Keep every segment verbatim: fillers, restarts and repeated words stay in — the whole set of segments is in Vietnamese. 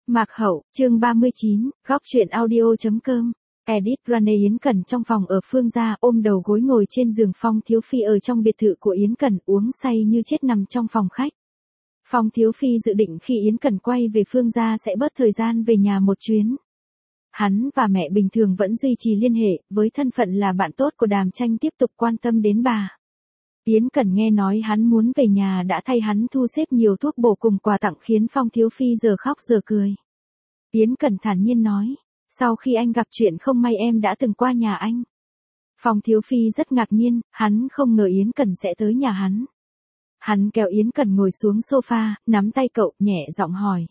Mạc Hậu, chương ba mươi chín, góc truyện audio.com. Edit Rane Yến Cẩn trong phòng ở Phương gia ôm đầu gối ngồi trên giường Phong Thiếu Phi ở trong biệt thự của Yến Cẩn uống say như chết nằm trong phòng khách. Phong Thiếu Phi dự định khi Yến Cẩn quay về Phương gia sẽ bớt thời gian về nhà một chuyến. Hắn và mẹ bình thường vẫn duy trì liên hệ, với thân phận là bạn tốt của Đàm Tranh tiếp tục quan tâm đến bà. Yến Cẩn nghe nói hắn muốn về nhà đã thay hắn thu xếp nhiều thuốc bổ cùng quà tặng khiến Phong Thiếu Phi giờ khóc giờ cười. Yến Cẩn thản nhiên nói, sau khi anh gặp chuyện không may em đã từng qua nhà anh. Phong Thiếu Phi rất ngạc nhiên, hắn không ngờ Yến Cẩn sẽ tới nhà hắn. Hắn kéo Yến Cẩn ngồi xuống sofa, nắm tay cậu, nhẹ giọng hỏi.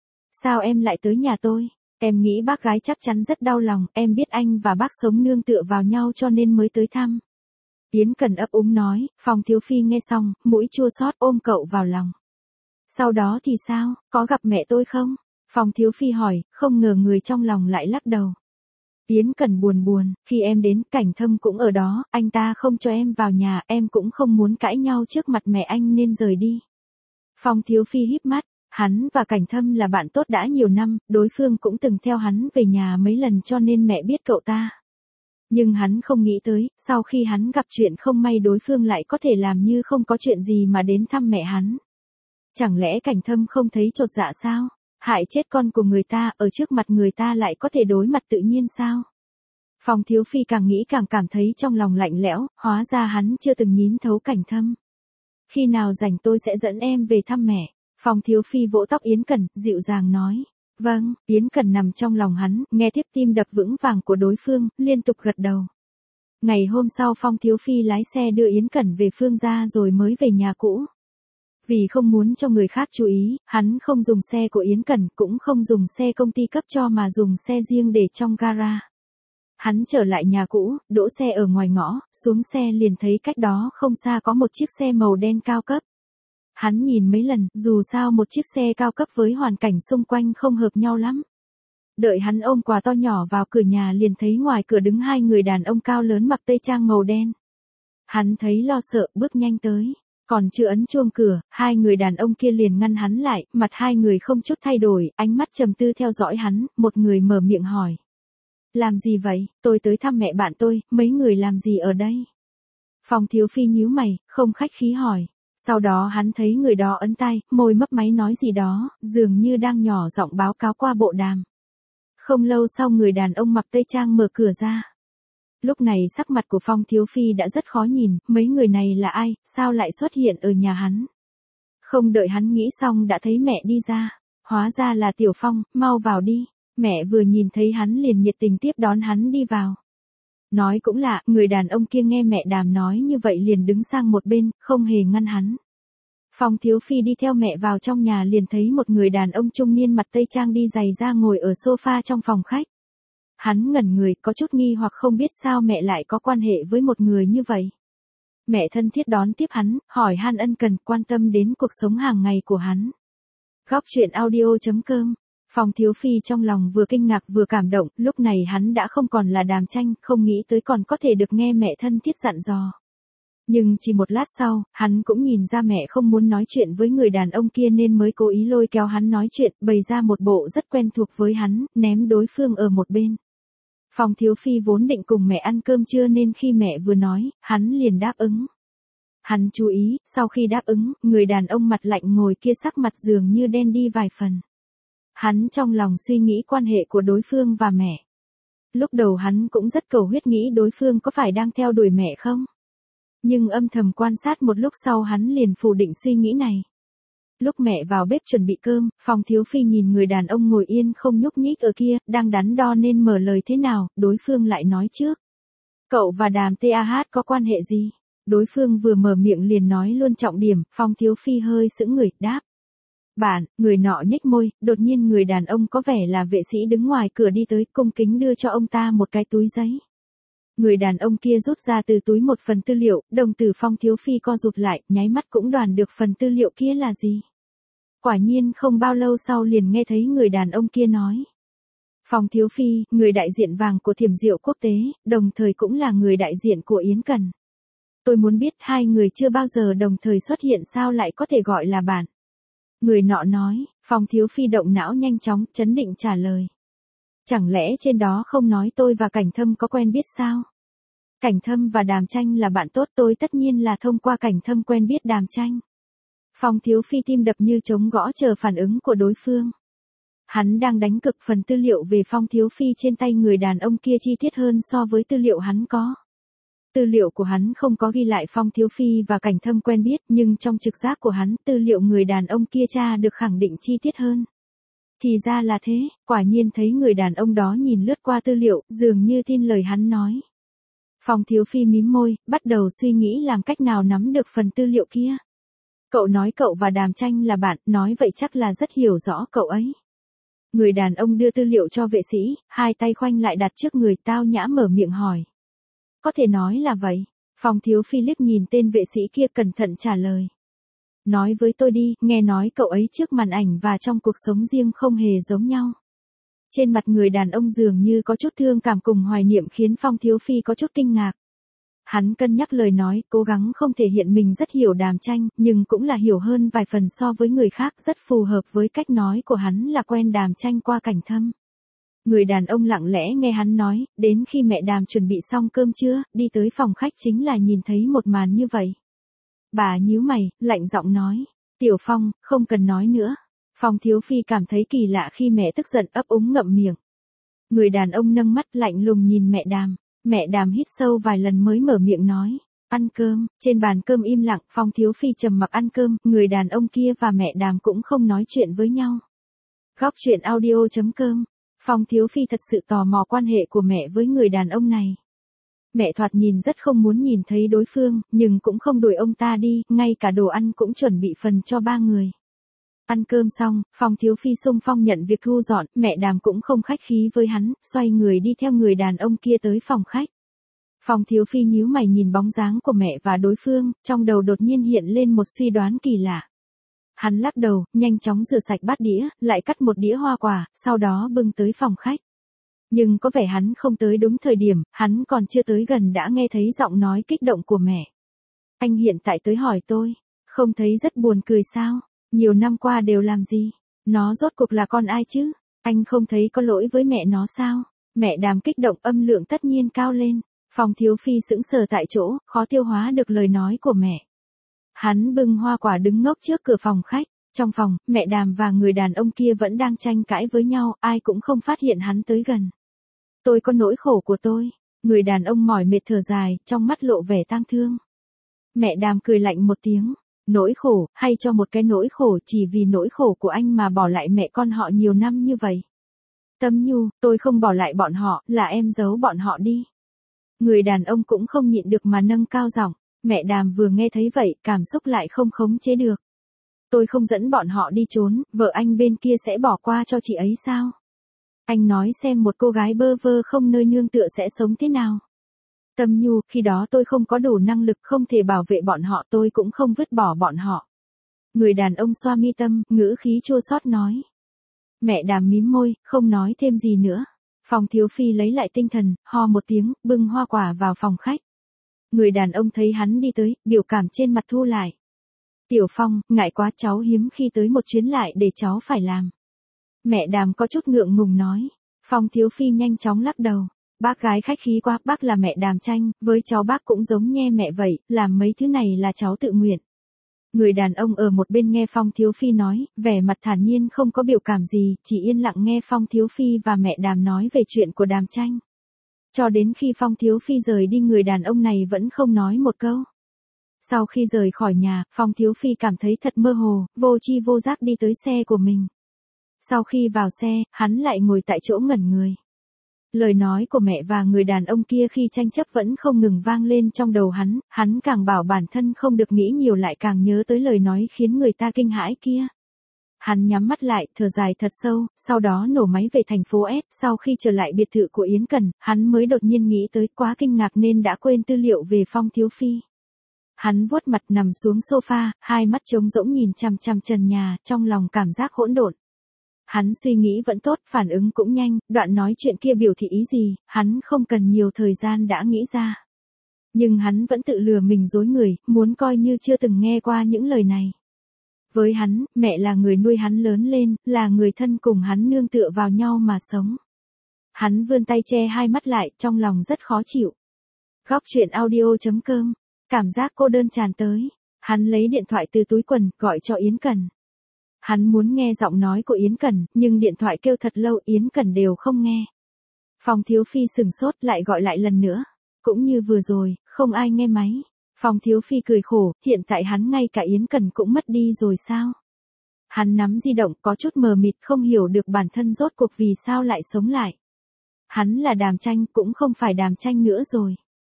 Sao em lại tới nhà tôi? Em nghĩ bác gái chắc chắn rất đau lòng, em biết anh và bác sống nương tựa vào nhau cho nên mới tới thăm. Yến Cẩn ấp úng nói, Phong Thiếu Phi nghe xong, mũi chua xót ôm cậu vào lòng. Sau đó thì sao, có gặp mẹ tôi không? Phong Thiếu Phi hỏi, không ngờ người trong lòng lại lắc đầu. Yến Cẩn buồn buồn, khi em đến, Cảnh Thâm cũng ở đó, anh ta không cho em vào nhà, em cũng không muốn cãi nhau trước mặt mẹ anh nên rời đi. Phong Thiếu Phi híp mắt, hắn và Cảnh Thâm là bạn tốt đã nhiều năm, đối phương cũng từng theo hắn về nhà mấy lần cho nên mẹ biết cậu ta. Nhưng hắn không nghĩ tới, sau khi hắn gặp chuyện không may đối phương lại có thể làm như không có chuyện gì mà đến thăm mẹ hắn. Chẳng lẽ Cảnh Thâm không thấy chột dạ sao? Hại chết con của người ta, ở trước mặt người ta lại có thể đối mặt tự nhiên sao? Phong Thiếu Phi càng nghĩ càng cảm thấy trong lòng lạnh lẽo, hóa ra hắn chưa từng nhín thấu Cảnh Thâm. Khi nào rảnh tôi sẽ dẫn em về thăm mẹ. Phong Thiếu Phi vỗ tóc Yến Cẩn, dịu dàng nói. Vâng, Yến Cẩn nằm trong lòng hắn, nghe tiếp tim đập vững vàng của đối phương, liên tục gật đầu. Ngày hôm sau Phong Thiếu Phi lái xe đưa Yến Cẩn về Phương gia rồi mới về nhà cũ. Vì không muốn cho người khác chú ý, hắn không dùng xe của Yến Cẩn, cũng không dùng xe công ty cấp cho mà dùng xe riêng để trong gara. Hắn trở lại nhà cũ, đỗ xe ở ngoài ngõ, xuống xe liền thấy cách đó không xa có một chiếc xe màu đen cao cấp. Hắn nhìn mấy lần, dù sao một chiếc xe cao cấp với hoàn cảnh xung quanh không hợp nhau lắm. Đợi hắn ôm quà to nhỏ vào cửa nhà liền thấy ngoài cửa đứng hai người đàn ông cao lớn mặc tây trang màu đen. Hắn thấy lo sợ, bước nhanh tới. Còn chưa ấn chuông cửa, hai người đàn ông kia liền ngăn hắn lại, mặt hai người không chút thay đổi, ánh mắt trầm tư theo dõi hắn, một người mở miệng hỏi. Làm gì vậy? Tôi tới thăm mẹ bạn tôi, mấy người làm gì ở đây? Phong Thiếu Phi nhíu mày, không khách khí hỏi. Sau đó hắn thấy người đó ấn tay, môi mấp máy nói gì đó, dường như đang nhỏ giọng báo cáo qua bộ đàm. Không lâu sau người đàn ông mặc tây trang mở cửa ra. Lúc này sắc mặt của Phong Thiếu Phi đã rất khó nhìn, mấy người này là ai, sao lại xuất hiện ở nhà hắn. Không đợi hắn nghĩ xong đã thấy mẹ đi ra, hóa ra là Tiểu Phong, mau vào đi. Mẹ vừa nhìn thấy hắn liền nhiệt tình tiếp đón hắn đi vào. Nói cũng lạ, người đàn ông kia nghe mẹ Đàm nói như vậy liền đứng sang một bên, không hề ngăn hắn. Phong Thiếu Phi đi theo mẹ vào trong nhà liền thấy một người đàn ông trung niên mặt tây trang đi giày da ngồi ở sofa trong phòng khách. Hắn ngẩn người, có chút nghi hoặc không biết sao mẹ lại có quan hệ với một người như vậy. Mẹ thân thiết đón tiếp hắn, hỏi han ân cần, quan tâm đến cuộc sống hàng ngày của hắn. Góc truyện audio.com. Phong Thiếu Phi trong lòng vừa kinh ngạc vừa cảm động, lúc này hắn đã không còn là Đàm Tranh, không nghĩ tới còn có thể được nghe mẹ thân thiết dặn dò. Nhưng chỉ một lát sau, hắn cũng nhìn ra mẹ không muốn nói chuyện với người đàn ông kia nên mới cố ý lôi kéo hắn nói chuyện, bày ra một bộ rất quen thuộc với hắn, ném đối phương ở một bên. Phong Thiếu Phi vốn định cùng mẹ ăn cơm trưa nên khi mẹ vừa nói, hắn liền đáp ứng. Hắn chú ý, sau khi đáp ứng, người đàn ông mặt lạnh ngồi kia sắc mặt dường như đen đi vài phần. Hắn trong lòng suy nghĩ quan hệ của đối phương và mẹ. Lúc đầu hắn cũng rất cầu huyết nghĩ đối phương có phải đang theo đuổi mẹ không? Nhưng âm thầm quan sát một lúc sau hắn liền phủ định suy nghĩ này. Lúc mẹ vào bếp chuẩn bị cơm, Phong Thiếu Phi nhìn người đàn ông ngồi yên không nhúc nhích ở kia, đang đắn đo nên mở lời thế nào, đối phương lại nói trước. Cậu và Đàm tê a hát có quan hệ gì? Đối phương vừa mở miệng liền nói luôn trọng điểm, Phong Thiếu Phi hơi sững người, đáp. Bạn, người nọ nhếch môi, đột nhiên người đàn ông có vẻ là vệ sĩ đứng ngoài cửa đi tới, cung kính đưa cho ông ta một cái túi giấy. Người đàn ông kia rút ra từ túi một phần tư liệu, đồng tử Phong Thiếu Phi co rụt lại, nháy mắt cũng đoán được phần tư liệu kia là gì. Quả nhiên không bao lâu sau liền nghe thấy người đàn ông kia nói. Phong Thiếu Phi, người đại diện vàng của Thiểm Diệu Quốc tế, đồng thời cũng là người đại diện của Yến Cẩn. Tôi muốn biết hai người chưa bao giờ đồng thời xuất hiện sao lại có thể gọi là bạn. Người nọ nói, Phong Thiếu Phi động não nhanh chóng, chấn định trả lời. Chẳng lẽ trên đó không nói tôi và Cảnh Thâm có quen biết sao? Cảnh Thâm và Đàm Tranh là bạn tốt, tôi tất nhiên là thông qua Cảnh Thâm quen biết Đàm Tranh. Phong Thiếu Phi tim đập như trống gõ chờ phản ứng của đối phương. Hắn đang đánh cực, phần tư liệu về Phong Thiếu Phi trên tay người đàn ông kia chi tiết hơn so với tư liệu hắn có. Tư liệu của hắn không có ghi lại Phong Thiếu Phi và Cảnh Thâm quen biết, nhưng trong trực giác của hắn, tư liệu người đàn ông kia tra được khẳng định chi tiết hơn. Thì ra là thế, quả nhiên thấy người đàn ông đó nhìn lướt qua tư liệu, dường như tin lời hắn nói. Phong Thiếu Phi mím môi, bắt đầu suy nghĩ làm cách nào nắm được phần tư liệu kia. Cậu nói cậu và Đàm Tranh là bạn, nói vậy chắc là rất hiểu rõ cậu ấy. Người đàn ông đưa tư liệu cho vệ sĩ, hai tay khoanh lại đặt trước người, tao nhã mở miệng hỏi. Có thể nói là vậy. Phong Thiếu Phi liếc nhìn tên vệ sĩ kia cẩn thận trả lời. Nói với tôi đi, nghe nói cậu ấy trước màn ảnh và trong cuộc sống riêng không hề giống nhau. Trên mặt người đàn ông dường như có chút thương cảm cùng hoài niệm khiến Phong Thiếu Phi có chút kinh ngạc. Hắn cân nhắc lời nói, cố gắng không thể hiện mình rất hiểu Đàm Tranh, nhưng cũng là hiểu hơn vài phần so với người khác, rất phù hợp với cách nói của hắn là quen Đàm Tranh qua Cảnh Thâm. Người đàn ông lặng lẽ nghe hắn nói, đến khi mẹ Đàm chuẩn bị xong cơm trưa, đi tới phòng khách chính là nhìn thấy một màn như vậy. Bà nhíu mày, lạnh giọng nói, Tiểu Phong, không cần nói nữa. Phong Thiếu Phi cảm thấy kỳ lạ khi mẹ tức giận ấp úng ngậm miệng. Người đàn ông nâng mắt lạnh lùng nhìn mẹ Đàm. Mẹ Đàm hít sâu vài lần mới mở miệng nói, ăn cơm. Trên bàn cơm im lặng, Phong Thiếu Phi trầm mặc ăn cơm, người đàn ông kia và mẹ Đàm cũng không nói chuyện với nhau. Góc truyện audio chấm com. Phong Thiếu Phi thật sự tò mò quan hệ của mẹ với người đàn ông này. Mẹ thoạt nhìn rất không muốn nhìn thấy đối phương, nhưng cũng không đuổi ông ta đi, ngay cả đồ ăn cũng chuẩn bị phần cho ba người. Ăn cơm xong, Phong Thiếu Phi xung phong nhận việc thu dọn, mẹ Đàm cũng không khách khí với hắn, xoay người đi theo người đàn ông kia tới phòng khách. Phong Thiếu Phi nhíu mày nhìn bóng dáng của mẹ và đối phương, trong đầu đột nhiên hiện lên một suy đoán kỳ lạ. Hắn lắc đầu, nhanh chóng rửa sạch bát đĩa, lại cắt một đĩa hoa quả, sau đó bưng tới phòng khách. Nhưng có vẻ hắn không tới đúng thời điểm, hắn còn chưa tới gần đã nghe thấy giọng nói kích động của mẹ. Anh hiện tại tới hỏi tôi, không thấy rất buồn cười sao? Nhiều năm qua đều làm gì? Nó rốt cuộc là con ai chứ? Anh không thấy có lỗi với mẹ nó sao? Mẹ Đàm kích động, âm lượng tất nhiên cao lên. Phong Thiếu Phi sững sờ tại chỗ, khó tiêu hóa được lời nói của mẹ. Hắn bưng hoa quả đứng ngốc trước cửa phòng khách. Trong phòng, mẹ Đàm và người đàn ông kia vẫn đang tranh cãi với nhau, ai cũng không phát hiện hắn tới gần. Tôi có nỗi khổ của tôi. Người đàn ông mỏi mệt thở dài, trong mắt lộ vẻ tang thương. Mẹ Đàm cười lạnh một tiếng. Nỗi khổ, hay cho một cái nỗi khổ chỉ vì nỗi khổ của anh mà bỏ lại mẹ con họ nhiều năm như vậy. Tâm Nhu, tôi không bỏ lại bọn họ, là em giấu bọn họ đi. Người đàn ông cũng không nhịn được mà nâng cao giọng. Mẹ Đàm vừa nghe thấy vậy, cảm xúc lại không khống chế được. Tôi không dẫn bọn họ đi trốn, vợ anh bên kia sẽ bỏ qua cho chị ấy sao? Anh nói xem một cô gái bơ vơ không nơi nương tựa sẽ sống thế nào? Tâm Nhu, khi đó tôi không có đủ năng lực không thể bảo vệ bọn họ, tôi cũng không vứt bỏ bọn họ. Người đàn ông xoa mi tâm, ngữ khí chua xót nói. Mẹ Đàm mím môi, không nói thêm gì nữa. Phong Thiếu Phi lấy lại tinh thần, ho một tiếng, bưng hoa quả vào phòng khách. Người đàn ông thấy hắn đi tới, biểu cảm trên mặt thu lại. Tiểu Phong, ngại quá, cháu hiếm khi tới một chuyến lại để cháu phải làm. Mẹ Đàm có chút ngượng ngùng nói. Phong Thiếu Phi nhanh chóng lắc đầu. Bác gái khách khí quá, bác là mẹ Đàm Tranh, với cháu bác cũng giống nghe mẹ vậy, làm mấy thứ này là cháu tự nguyện. Người đàn ông ở một bên nghe Phong Thiếu Phi nói, vẻ mặt thản nhiên không có biểu cảm gì, chỉ yên lặng nghe Phong Thiếu Phi và mẹ Đàm nói về chuyện của Đàm Tranh. Cho đến khi Phong Thiếu Phi rời đi, người đàn ông này vẫn không nói một câu. Sau khi rời khỏi nhà, Phong Thiếu Phi cảm thấy thật mơ hồ, vô tri vô giác đi tới xe của mình. Sau khi vào xe, hắn lại ngồi tại chỗ ngẩn người. Lời nói của mẹ và người đàn ông kia khi tranh chấp vẫn không ngừng vang lên trong đầu hắn, hắn càng bảo bản thân không được nghĩ nhiều lại càng nhớ tới lời nói khiến người ta kinh hãi kia. Hắn nhắm mắt lại, thở dài thật sâu, sau đó nổ máy về thành phố S, sau khi trở lại biệt thự của Yến Cần, hắn mới đột nhiên nghĩ tới, quá kinh ngạc nên đã quên tư liệu về Phong Thiếu Phi. Hắn vuốt mặt nằm xuống sofa, hai mắt trống rỗng nhìn chằm chằm trần nhà, trong lòng cảm giác hỗn độn. Hắn suy nghĩ vẫn tốt, phản ứng cũng nhanh, đoạn nói chuyện kia biểu thị ý gì, hắn không cần nhiều thời gian đã nghĩ ra. Nhưng hắn vẫn tự lừa mình dối người, muốn coi như chưa từng nghe qua những lời này. Với hắn, mẹ là người nuôi hắn lớn lên, là người thân cùng hắn nương tựa vào nhau mà sống. Hắn vươn tay che hai mắt lại, trong lòng rất khó chịu. Góc chuyện audio chấm com, cảm giác cô đơn tràn tới. Hắn lấy điện thoại từ túi quần, gọi cho Yến Cần. Hắn muốn nghe giọng nói của Yến Cần, nhưng điện thoại kêu thật lâu Yến Cần đều không nghe. Phong Thiếu Phi sừng sốt lại gọi lại lần nữa. Cũng như vừa rồi, không ai nghe máy. Phong Thiếu Phi cười khổ, hiện tại hắn ngay cả Yến Cần cũng mất đi rồi sao? Hắn nắm di động có chút mờ mịt không hiểu được bản thân rốt cuộc vì sao lại sống lại. Hắn là Đàm Tranh cũng không phải Đàm Tranh nữa rồi.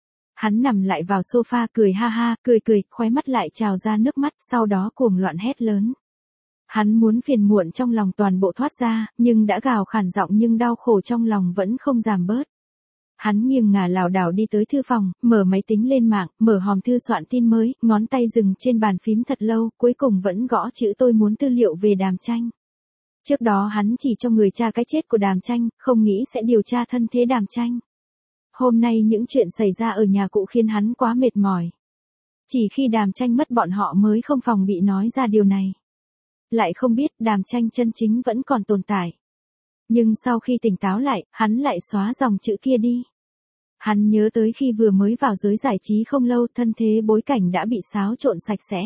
Hắn nằm lại vào sofa cười ha ha, cười cười, khóe mắt lại trào ra nước mắt, sau đó cuồng loạn hét lớn. Hắn muốn phiền muộn trong lòng toàn bộ thoát ra, nhưng đã gào khản giọng nhưng đau khổ trong lòng vẫn không giảm bớt. Hắn nghiêng ngả lảo đảo đi tới thư phòng, mở máy tính lên mạng, mở hòm thư soạn tin mới, ngón tay dừng trên bàn phím thật lâu, cuối cùng vẫn gõ chữ tôi muốn tư liệu về Đàm Tranh. Trước đó hắn chỉ cho người tra cái chết của Đàm Tranh, không nghĩ sẽ điều tra thân thế Đàm Tranh. Hôm nay những chuyện xảy ra ở nhà cũ khiến hắn quá mệt mỏi. Chỉ khi Đàm Tranh mất bọn họ mới không phòng bị nói ra điều này. Lại không biết Đàm Tranh chân chính vẫn còn tồn tại. Nhưng sau khi tỉnh táo lại, hắn lại xóa dòng chữ kia đi. Hắn nhớ tới khi vừa mới vào giới giải trí không lâu, thân thế bối cảnh đã bị xáo trộn sạch sẽ.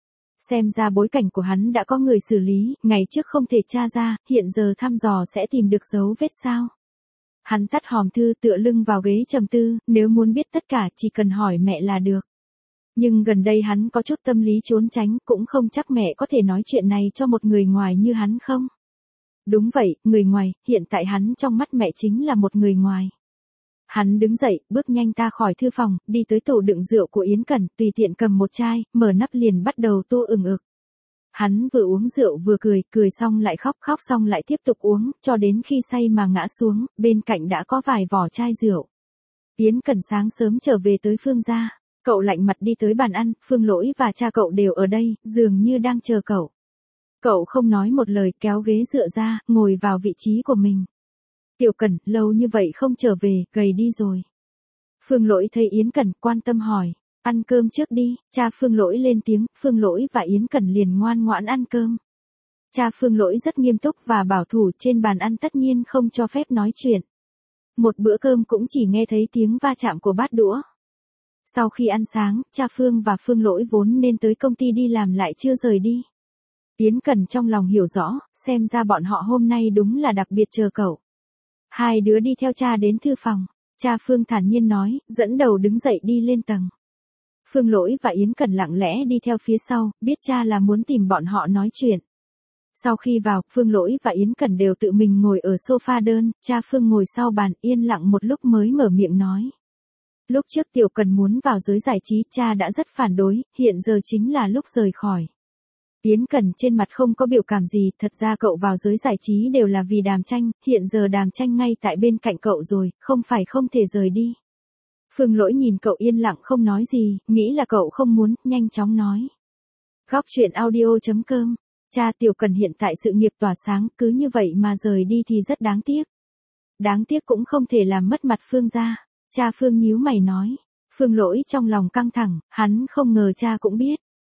Xem ra bối cảnh của hắn đã có người xử lý, ngày trước không thể tra ra, hiện giờ thăm dò sẽ tìm được dấu vết sao. Hắn tắt hòm thư tựa lưng vào ghế trầm tư, nếu muốn biết tất cả chỉ cần hỏi mẹ là được. Nhưng gần đây hắn có chút tâm lý trốn tránh, cũng không chắc mẹ có thể nói chuyện này cho một người ngoài như hắn không. Đúng vậy, người ngoài, hiện tại hắn trong mắt mẹ chính là một người ngoài. Hắn đứng dậy, bước nhanh ra khỏi thư phòng, đi tới tủ đựng rượu của Yến Cần, tùy tiện cầm một chai, mở nắp liền bắt đầu tô ừng ực. Hắn vừa uống rượu vừa cười, cười xong lại khóc, khóc xong lại tiếp tục uống, cho đến khi say mà ngã xuống, bên cạnh đã có vài vỏ chai rượu. Yến Cần sáng sớm trở về tới Phương gia, cậu lạnh mặt đi tới bàn ăn, Phương Lỗi và cha cậu đều ở đây, dường như đang chờ cậu. Cậu không nói một lời, kéo ghế dựa ra, ngồi vào vị trí của mình. Tiểu Cần, lâu như vậy không trở về, gầy đi rồi. Phương Lỗi thấy Yến Cần, quan tâm hỏi, ăn cơm trước đi, cha Phương Lỗi lên tiếng, Phương Lỗi và Yến Cần liền ngoan ngoãn ăn cơm. Cha Phương Lỗi rất nghiêm túc và bảo thủ, trên bàn ăn tất nhiên không cho phép nói chuyện. Một bữa cơm cũng chỉ nghe thấy tiếng va chạm của bát đũa. Sau khi ăn sáng, cha Phương và Phương Lỗi vốn nên tới công ty đi làm lại chưa rời đi. Yến Cần trong lòng hiểu rõ, xem ra bọn họ hôm nay đúng là đặc biệt chờ cậu. Hai đứa đi theo cha đến thư phòng, cha Phương thản nhiên nói, dẫn đầu đứng dậy đi lên tầng. Phương Lỗi và Yến Cần lặng lẽ đi theo phía sau, biết cha là muốn tìm bọn họ nói chuyện. Sau khi vào, Phương Lỗi và Yến Cần đều tự mình ngồi ở sofa đơn, cha Phương ngồi sau bàn yên lặng một lúc mới mở miệng nói. Lúc trước Tiểu Cần muốn vào giới giải trí, cha đã rất phản đối, hiện giờ chính là lúc rời khỏi. Yến Cần trên mặt không có biểu cảm gì, thật ra cậu vào giới giải trí đều là vì Đàm Tranh, hiện giờ Đàm Tranh ngay tại bên cạnh cậu rồi, không phải không thể rời đi. Phương Lỗi nhìn cậu yên lặng không nói gì, nghĩ là cậu không muốn, nhanh chóng nói. Góc chuyện audio chấm com, cha Tiểu Cần hiện tại sự nghiệp tỏa sáng, cứ như vậy mà rời đi thì rất đáng tiếc. Đáng tiếc cũng không thể làm mất mặt Phương gia, cha Phương nhíu mày nói. Phương Lỗi trong lòng căng thẳng, hắn không ngờ cha cũng biết.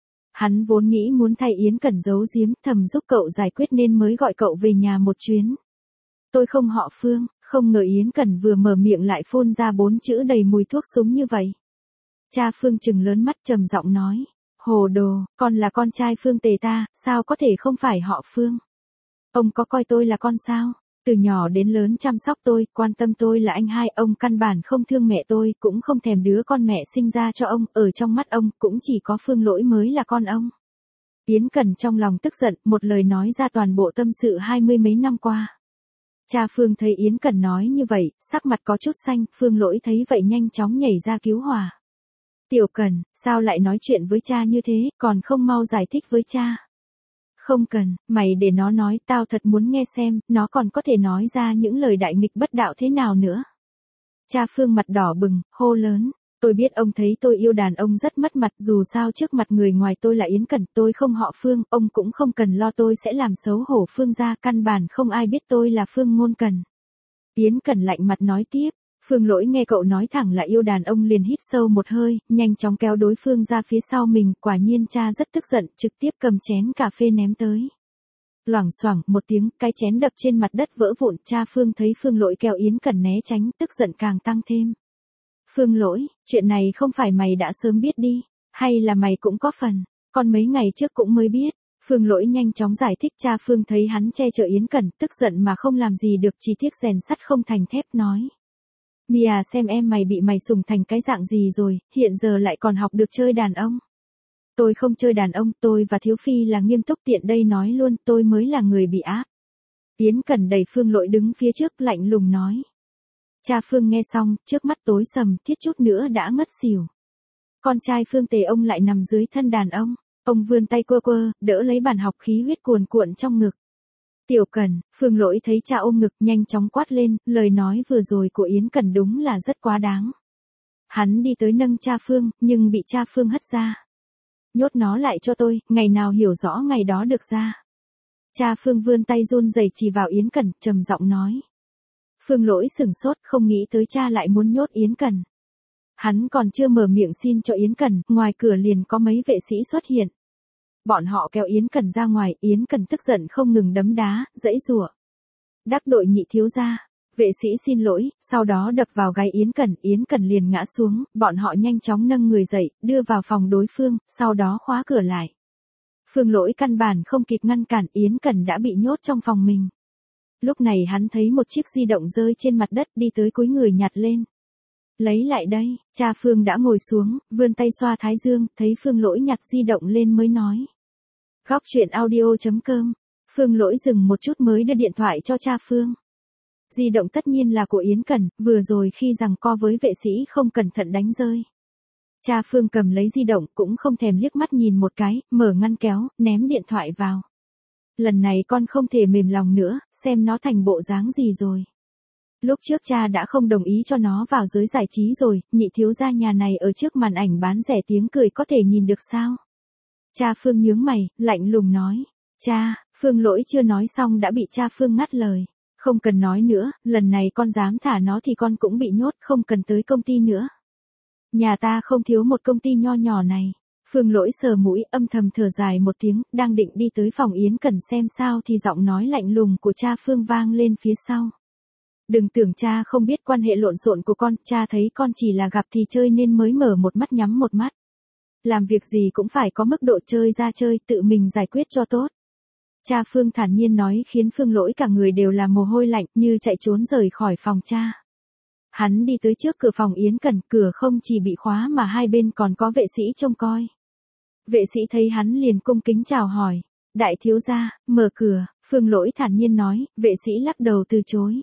Hắn vốn nghĩ muốn thay Yến Cần giấu giếm, thầm giúp cậu giải quyết nên mới gọi cậu về nhà một chuyến. Tôi không họ Phương, không ngờ Yến Cần vừa mở miệng lại phun ra bốn chữ đầy mùi thuốc súng như vậy. Cha Phương trừng lớn mắt trầm giọng nói, hồ đồ, con là con trai Phương Tề ta, sao có thể không phải họ Phương? Ông có coi tôi là con sao? Từ nhỏ đến lớn chăm sóc tôi, quan tâm tôi là anh hai, ông căn bản không thương mẹ tôi, cũng không thèm đứa con mẹ sinh ra cho ông, ở trong mắt ông, cũng chỉ có Phương Lỗi mới là con ông. Yến Cần trong lòng tức giận, một lời nói ra toàn bộ tâm sự hai mươi mấy năm qua. Cha Phương thấy Yến Cần nói như vậy, sắc mặt có chút xanh, Phương Lỗi thấy vậy nhanh chóng nhảy ra cứu hòa. Tiểu Cần, sao lại nói chuyện với cha như thế, còn không mau giải thích với cha. Không cần, mày để nó nói, tao thật muốn nghe xem, nó còn có thể nói ra những lời đại nghịch bất đạo thế nào nữa. Cha Phương mặt đỏ bừng, hô lớn, tôi biết ông thấy tôi yêu đàn ông rất mất mặt, dù sao trước mặt người ngoài tôi là Yến Cần, tôi không họ Phương, ông cũng không cần lo tôi sẽ làm xấu hổ Phương gia, căn bản không ai biết tôi là Phương Ngôn Cần. Yến Cần lạnh mặt nói tiếp, Phương Lỗi nghe cậu nói thẳng là yêu đàn ông liền hít sâu một hơi, nhanh chóng kéo đối phương ra phía sau mình, quả nhiên cha rất tức giận, trực tiếp cầm chén cà phê ném tới. Loảng xoảng một tiếng, cái chén đập trên mặt đất vỡ vụn, cha Phương thấy Phương Lỗi kéo Yến Cẩn né tránh, tức giận càng tăng thêm. Phương Lỗi, chuyện này không phải mày đã sớm biết đi, hay là mày cũng có phần, con mấy ngày trước cũng mới biết. Phương Lỗi nhanh chóng giải thích, cha Phương thấy hắn che chở Yến Cẩn, tức giận mà không làm gì được, chỉ tiếc rèn sắt không thành thép nói. Mia xem em mày bị mày sủng thành cái dạng gì rồi, hiện giờ lại còn học được chơi đàn ông. Tôi không chơi đàn ông, tôi và Thiếu Phi là nghiêm túc, tiện đây nói luôn, tôi mới là người bị áp. Yến Cẩn đẩy Phương Lỗi đứng phía trước, lạnh lùng nói. Cha Phương nghe xong, trước mắt tối sầm, thiết chút nữa đã ngất xỉu. Con trai Phương Tề ông lại nằm dưới thân đàn ông, ông vươn tay quơ quơ, đỡ lấy bàn học, khí huyết cuồn cuộn trong ngực. Tiểu Cẩn, Phương Lỗi thấy cha ôm ngực nhanh chóng quát lên, lời nói vừa rồi của Yến Cẩn đúng là rất quá đáng. Hắn đi tới nâng cha Phương, nhưng bị cha Phương hất ra. Nhốt nó lại cho tôi, ngày nào hiểu rõ ngày đó được ra. Cha Phương vươn tay run rẩy chỉ vào Yến Cẩn, trầm giọng nói. Phương Lỗi sửng sốt, không nghĩ tới cha lại muốn nhốt Yến Cẩn. Hắn còn chưa mở miệng xin cho Yến Cẩn, ngoài cửa liền có mấy vệ sĩ xuất hiện. Bọn họ kéo Yến Cẩn ra ngoài, Yến Cẩn tức giận không ngừng đấm đá, giãy giụa. Đắc đội nhị thiếu gia, vệ sĩ xin lỗi, sau đó đập vào gáy Yến Cẩn, Yến Cẩn liền ngã xuống, bọn họ nhanh chóng nâng người dậy, đưa vào phòng đối phương, sau đó khóa cửa lại. Phương Lỗi căn bản không kịp ngăn cản, Yến Cẩn đã bị nhốt trong phòng mình. Lúc này hắn thấy một chiếc di động rơi trên mặt đất, đi tới cúi người nhặt lên. Lấy lại đây, cha Phương đã ngồi xuống, vươn tay xoa thái dương, thấy Phương Lỗi nhặt di động lên mới nói. Góc truyện audio chấm com. Phương Lỗi dừng một chút mới đưa điện thoại cho cha Phương. Di động tất nhiên là của Yến Cẩn, vừa rồi khi giằng co với vệ sĩ không cẩn thận đánh rơi. Cha Phương cầm lấy di động cũng không thèm liếc mắt nhìn một cái, mở ngăn kéo, ném điện thoại vào. Lần này con không thể mềm lòng nữa, xem nó thành bộ dáng gì rồi. Lúc trước cha đã không đồng ý cho nó vào giới giải trí rồi, nhị thiếu gia nhà này ở trước màn ảnh bán rẻ tiếng cười có thể nhìn được sao? Cha Phương nhướng mày, lạnh lùng nói. Cha, Phương Lỗi chưa nói xong đã bị cha Phương ngắt lời. Không cần nói nữa, lần này con dám thả nó thì con cũng bị nhốt, không cần tới công ty nữa. Nhà ta không thiếu một công ty nho nhỏ này. Phương Lỗi sờ mũi, âm thầm thở dài một tiếng, đang định đi tới phòng Yến Cẩn xem sao thì giọng nói lạnh lùng của cha Phương vang lên phía sau. Đừng tưởng cha không biết quan hệ lộn xộn của con, cha thấy con chỉ là gặp thì chơi nên mới mở một mắt nhắm một mắt. Làm việc gì cũng phải có mức độ chơi ra chơi, tự mình giải quyết cho tốt. Cha Phương thản nhiên nói khiến Phương Lỗi cả người đều là mồ hôi lạnh, như chạy trốn rời khỏi phòng cha. Hắn đi tới trước cửa phòng Yến Cẩn, cửa không chỉ bị khóa mà hai bên còn có vệ sĩ trông coi. Vệ sĩ thấy hắn liền cung kính chào hỏi. Đại thiếu gia, mở cửa, Phương Lỗi thản nhiên nói, vệ sĩ lắc đầu từ chối.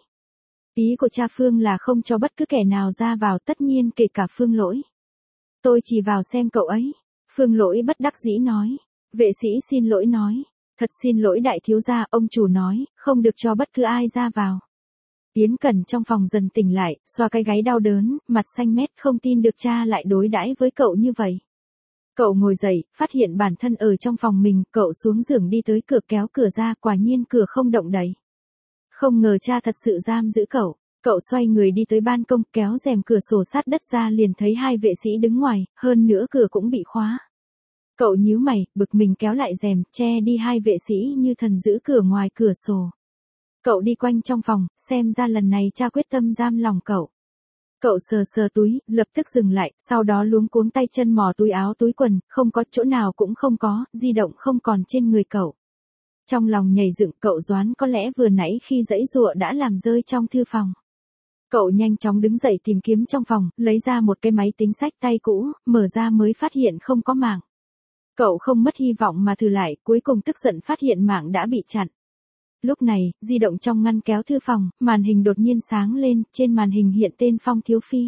Ý của cha Phương là không cho bất cứ kẻ nào ra vào, tất nhiên kể cả Phương Lỗi. Tôi chỉ vào xem cậu ấy. Phương Lỗi bất đắc dĩ nói. Vệ sĩ xin lỗi nói. Thật xin lỗi đại thiếu gia, ông chủ nói, không được cho bất cứ ai ra vào. Yến Cẩn trong phòng dần tỉnh lại, xoa cái gáy đau đớn, mặt xanh mét, không tin được cha lại đối đãi với cậu như vậy. Cậu ngồi dậy, phát hiện bản thân ở trong phòng mình, cậu xuống giường đi tới cửa kéo cửa ra, quả nhiên cửa không động đậy. Không ngờ cha thật sự giam giữ cậu. Cậu xoay người đi tới ban công, kéo rèm cửa sổ sát đất ra liền thấy hai vệ sĩ đứng ngoài, hơn nữa cửa cũng bị khóa. Cậu nhíu mày, bực mình kéo lại rèm, che đi hai vệ sĩ như thần giữ cửa ngoài cửa sổ. Cậu đi quanh trong phòng, xem ra lần này cha quyết tâm giam lòng cậu. Cậu sờ sờ túi, lập tức dừng lại, sau đó luống cuống tay chân mò túi áo túi quần, không có chỗ nào cũng không có, di động không còn trên người cậu. Trong lòng nhảy dựng, cậu đoán có lẽ vừa nãy khi giãy giụa đã làm rơi trong thư phòng. Cậu nhanh chóng đứng dậy tìm kiếm trong phòng, lấy ra một cái máy tính xách tay cũ, mở ra mới phát hiện không có mạng. Cậu không mất hy vọng mà thử lại, cuối cùng tức giận phát hiện mạng đã bị chặn. Lúc này, di động trong ngăn kéo thư phòng, màn hình đột nhiên sáng lên, trên màn hình hiện tên Phong Thiếu Phi.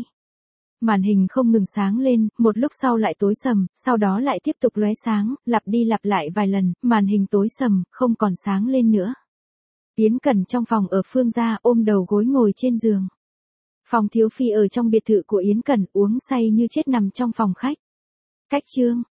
Màn hình không ngừng sáng lên, một lúc sau lại tối sầm, sau đó lại tiếp tục lóe sáng, lặp đi lặp lại vài lần, màn hình tối sầm, không còn sáng lên nữa. Yến Cẩn trong phòng ở Phương gia ôm đầu gối ngồi trên giường. Phong Thiếu Phi ở trong biệt thự của Yến Cẩn uống say như chết nằm trong phòng khách. Cách chương